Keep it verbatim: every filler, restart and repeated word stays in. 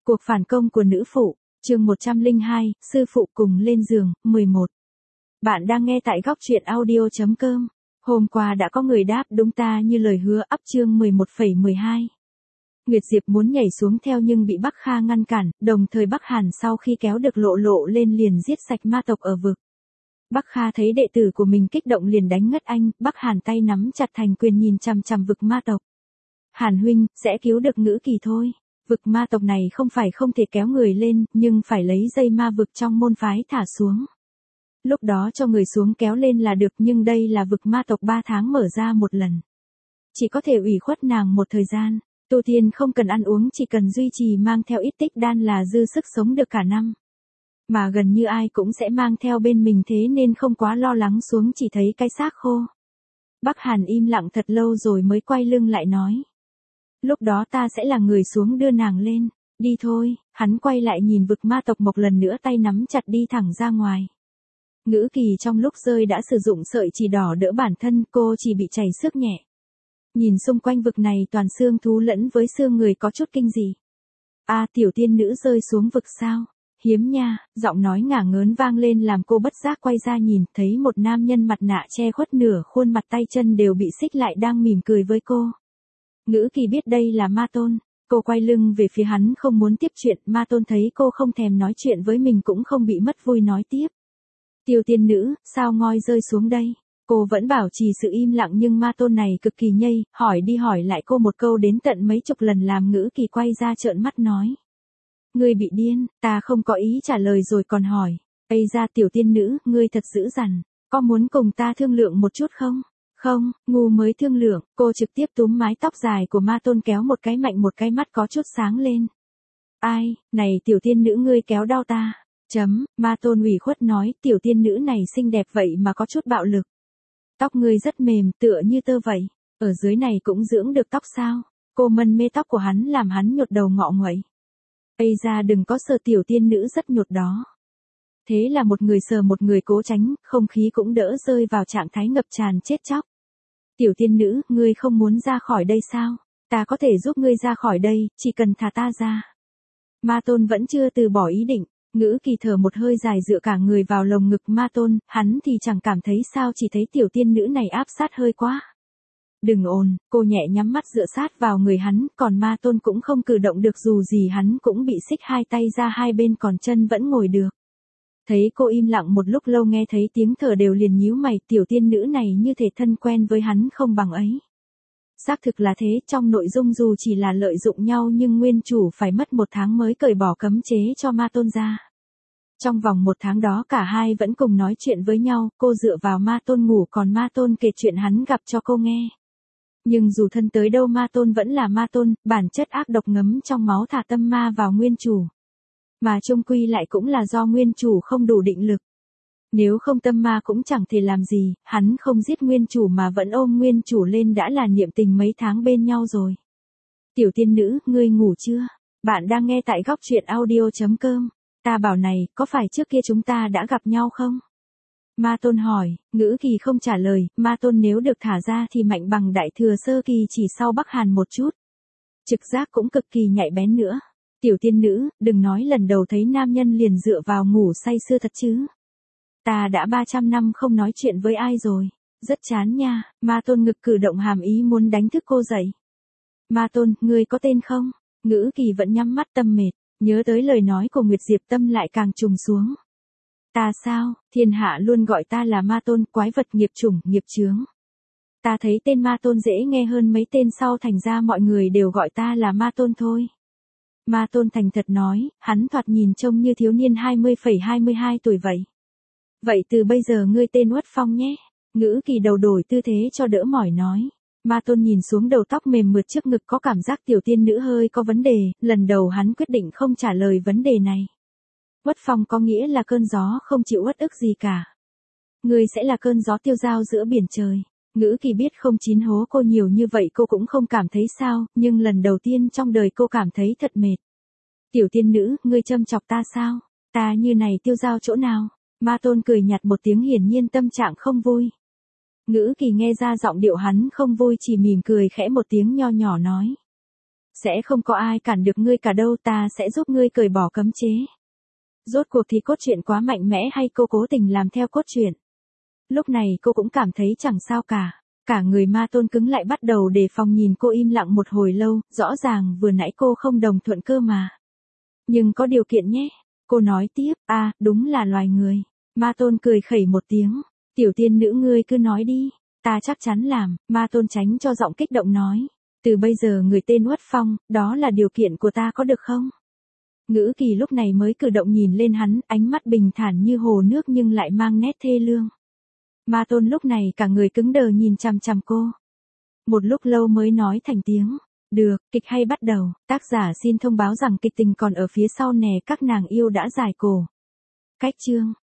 Cuộc phản công của nữ phụ, chương một trăm lẻ hai, sư phụ cùng lên giường, mười một. Bạn đang nghe tại góc truyện audio chấm com. Hôm qua đã có người đáp đúng ta như lời hứa up chương mười một phẩy mười hai. Nguyệt Diệp muốn nhảy xuống theo nhưng bị Bắc Kha ngăn cản, đồng thời Bắc Hàn sau khi kéo được Lộ Lộ lên liền giết sạch ma tộc ở vực. Bắc Kha thấy đệ tử của mình kích động liền đánh ngất anh, Bắc Hàn tay nắm chặt thành quyền nhìn chằm chằm vực ma tộc. Hàn huynh, sẽ cứu được Ngữ Kỳ thôi. Vực ma tộc này không phải không thể kéo người lên, nhưng phải lấy dây ma vực trong môn phái thả xuống. Lúc đó cho người xuống kéo lên là được, nhưng đây là vực ma tộc ba tháng mở ra một lần. Chỉ có thể ủy khuất nàng một thời gian. Tu tiên không cần ăn uống, chỉ cần duy trì mang theo ít tích đan là dư sức sống được cả năm. Mà gần như ai cũng sẽ mang theo bên mình, thế nên không quá lo lắng xuống chỉ thấy cái xác khô. Bắc Hàn im lặng thật lâu rồi mới quay lưng lại nói. Lúc đó ta sẽ là người xuống đưa nàng lên. Đi thôi. Hắn quay lại nhìn vực ma tộc một lần nữa, tay nắm chặt đi thẳng ra ngoài. Ngữ Kỳ trong lúc rơi đã sử dụng sợi chỉ đỏ đỡ bản thân, cô chỉ bị chảy xước nhẹ. Nhìn xung quanh vực này toàn xương thú lẫn với xương người, có chút kinh dị. A à, tiểu tiên nữ rơi xuống vực sao? Hiếm nha. Giọng nói ngả ngớn vang lên làm cô bất giác quay ra nhìn, thấy một nam nhân mặt nạ che khuất nửa khuôn mặt, tay chân đều bị xích lại đang mỉm cười với cô. Ngữ Kỳ biết đây là Ma Tôn. Cô quay lưng về phía hắn không muốn tiếp chuyện. Ma Tôn thấy cô không thèm nói chuyện với mình cũng không bị mất vui nói tiếp. Tiểu tiên nữ, sao ngoi rơi xuống đây? Cô vẫn bảo trì sự im lặng nhưng Ma Tôn này cực kỳ nhây, hỏi đi hỏi lại cô một câu đến tận mấy chục lần làm Ngữ Kỳ quay ra trợn mắt nói. Ngươi bị điên, ta không có ý trả lời rồi còn hỏi. Ây ra tiểu tiên nữ, ngươi thật dữ dằn, có muốn cùng ta thương lượng một chút không? Không, ngu mới thương lượng. Cô trực tiếp túm mái tóc dài của Ma Tôn kéo một cái mạnh, một cái mắt có chút sáng lên. Ai, này tiểu tiên nữ, ngươi kéo đau ta. Chấm, Ma Tôn ủy khuất nói, tiểu tiên nữ này xinh đẹp vậy mà có chút bạo lực. Tóc ngươi rất mềm, tựa như tơ vậy. Ở dưới này cũng dưỡng được tóc sao? Cô mân mê tóc của hắn làm hắn nhột đầu ngọ nguậy. Ây ra đừng có sờ, tiểu tiên nữ rất nhột đó. Thế là một người sờ một người cố tránh, không khí cũng đỡ rơi vào trạng thái ngập tràn chết chóc. Tiểu tiên nữ, ngươi không muốn ra khỏi đây sao? Ta có thể giúp ngươi ra khỏi đây, chỉ cần thả ta ra. Ma Tôn vẫn chưa từ bỏ ý định. Ngữ Kỳ thở một hơi dài dựa cả người vào lồng ngực Ma Tôn, hắn thì chẳng cảm thấy sao, chỉ thấy tiểu tiên nữ này áp sát hơi quá. Đừng ồn, cô nhẹ nhắm mắt dựa sát vào người hắn, còn Ma Tôn cũng không cử động được, dù gì hắn cũng bị xích hai tay ra hai bên còn chân vẫn ngồi được. Thấy cô im lặng một lúc lâu, nghe thấy tiếng thở đều liền nhíu mày, tiểu tiên nữ này như thể thân quen với hắn không bằng ấy. Xác thực là thế, trong nội dung dù chỉ là lợi dụng nhau nhưng nguyên chủ phải mất một tháng mới cởi bỏ cấm chế cho Ma Tôn ra. Trong vòng một tháng đó cả hai vẫn cùng nói chuyện với nhau, cô dựa vào Ma Tôn ngủ còn Ma Tôn kể chuyện hắn gặp cho cô nghe. Nhưng dù thân tới đâu Ma Tôn vẫn là Ma Tôn, bản chất ác độc ngấm trong máu thả tâm ma vào nguyên chủ. Mà chung quy lại cũng là do nguyên chủ không đủ định lực. Nếu không tâm ma cũng chẳng thể làm gì, hắn không giết nguyên chủ mà vẫn ôm nguyên chủ lên đã là niệm tình mấy tháng bên nhau rồi. Tiểu tiên nữ, ngươi ngủ chưa? Bạn đang nghe tại góc truyện audio chấm com. Ta bảo này, có phải trước kia chúng ta đã gặp nhau không? Ma Tôn hỏi. Ngữ Kỳ không trả lời. Ma Tôn nếu được thả ra thì mạnh bằng đại thừa sơ kỳ chỉ sau Bắc Hàn một chút. Trực giác cũng cực kỳ nhạy bén nữa. Tiểu tiên nữ, đừng nói lần đầu thấy nam nhân liền dựa vào ngủ say sưa thật chứ. Ta đã ba trăm năm không nói chuyện với ai rồi. Rất chán nha. Ma Tôn ngực cử động hàm ý muốn đánh thức cô dậy. Ma Tôn, ngươi có tên không? Ngữ Kỳ vẫn nhắm mắt tâm mệt. Nhớ tới lời nói của Nguyệt Diệp tâm lại càng trùng xuống. Ta sao, thiên hạ luôn gọi ta là Ma Tôn, quái vật nghiệp chủng, nghiệp chướng. Ta thấy tên Ma Tôn dễ nghe hơn mấy tên sau, thành ra mọi người đều gọi ta là Ma Tôn thôi. Ma Tôn thành thật nói, hắn thoạt nhìn trông như thiếu niên hai mươi phẩy hai mươi hai tuổi vậy. Vậy từ bây giờ ngươi tên Uất Phong nhé. Ngữ Kỳ đầu đổi tư thế cho đỡ mỏi nói. Ma Tôn nhìn xuống đầu tóc mềm mượt trước ngực, có cảm giác tiểu tiên nữ hơi có vấn đề, lần đầu hắn quyết định không trả lời vấn đề này. Uất Phong có nghĩa là cơn gió không chịu uất ức gì cả. Ngươi sẽ là cơn gió tiêu dao giữa biển trời. Ngữ Kỳ biết không chín hố cô nhiều như vậy cô cũng không cảm thấy sao, nhưng lần đầu tiên trong đời cô cảm thấy thật mệt. Tiểu tiên nữ, ngươi châm chọc ta sao? Ta như này tiêu dao chỗ nào? Ma Tôn cười nhạt một tiếng, hiển nhiên tâm trạng không vui. Ngữ Kỳ nghe ra giọng điệu hắn không vui, chỉ mỉm cười khẽ một tiếng nho nhỏ nói. Sẽ không có ai cản được ngươi cả đâu, ta sẽ giúp ngươi cởi bỏ cấm chế. Rốt cuộc thì cốt truyện quá mạnh mẽ hay cô cố tình làm theo cốt truyện? Lúc này cô cũng cảm thấy chẳng sao cả. Cả người Ma Tôn cứng lại bắt đầu đề phòng nhìn cô im lặng một hồi lâu, rõ ràng vừa nãy cô không đồng thuận cơ mà. Nhưng có điều kiện nhé. Cô nói tiếp, à, đúng là loài người. Ma Tôn cười khẩy một tiếng. Tiểu tiên nữ ngươi cứ nói đi. Ta chắc chắn làm, Ma Tôn tránh cho giọng kích động nói. Từ bây giờ người tên Uất Phong, đó là điều kiện của ta có được không? Ngữ Kỳ lúc này mới cử động nhìn lên hắn, ánh mắt bình thản như hồ nước nhưng lại mang nét thê lương. Ma Tôn lúc này cả người cứng đờ nhìn chằm chằm cô. Một lúc lâu mới nói thành tiếng. Được, kịch hay bắt đầu, tác giả xin thông báo rằng kịch tình còn ở phía sau nè, các nàng yêu đã giải cổ. Cách chương.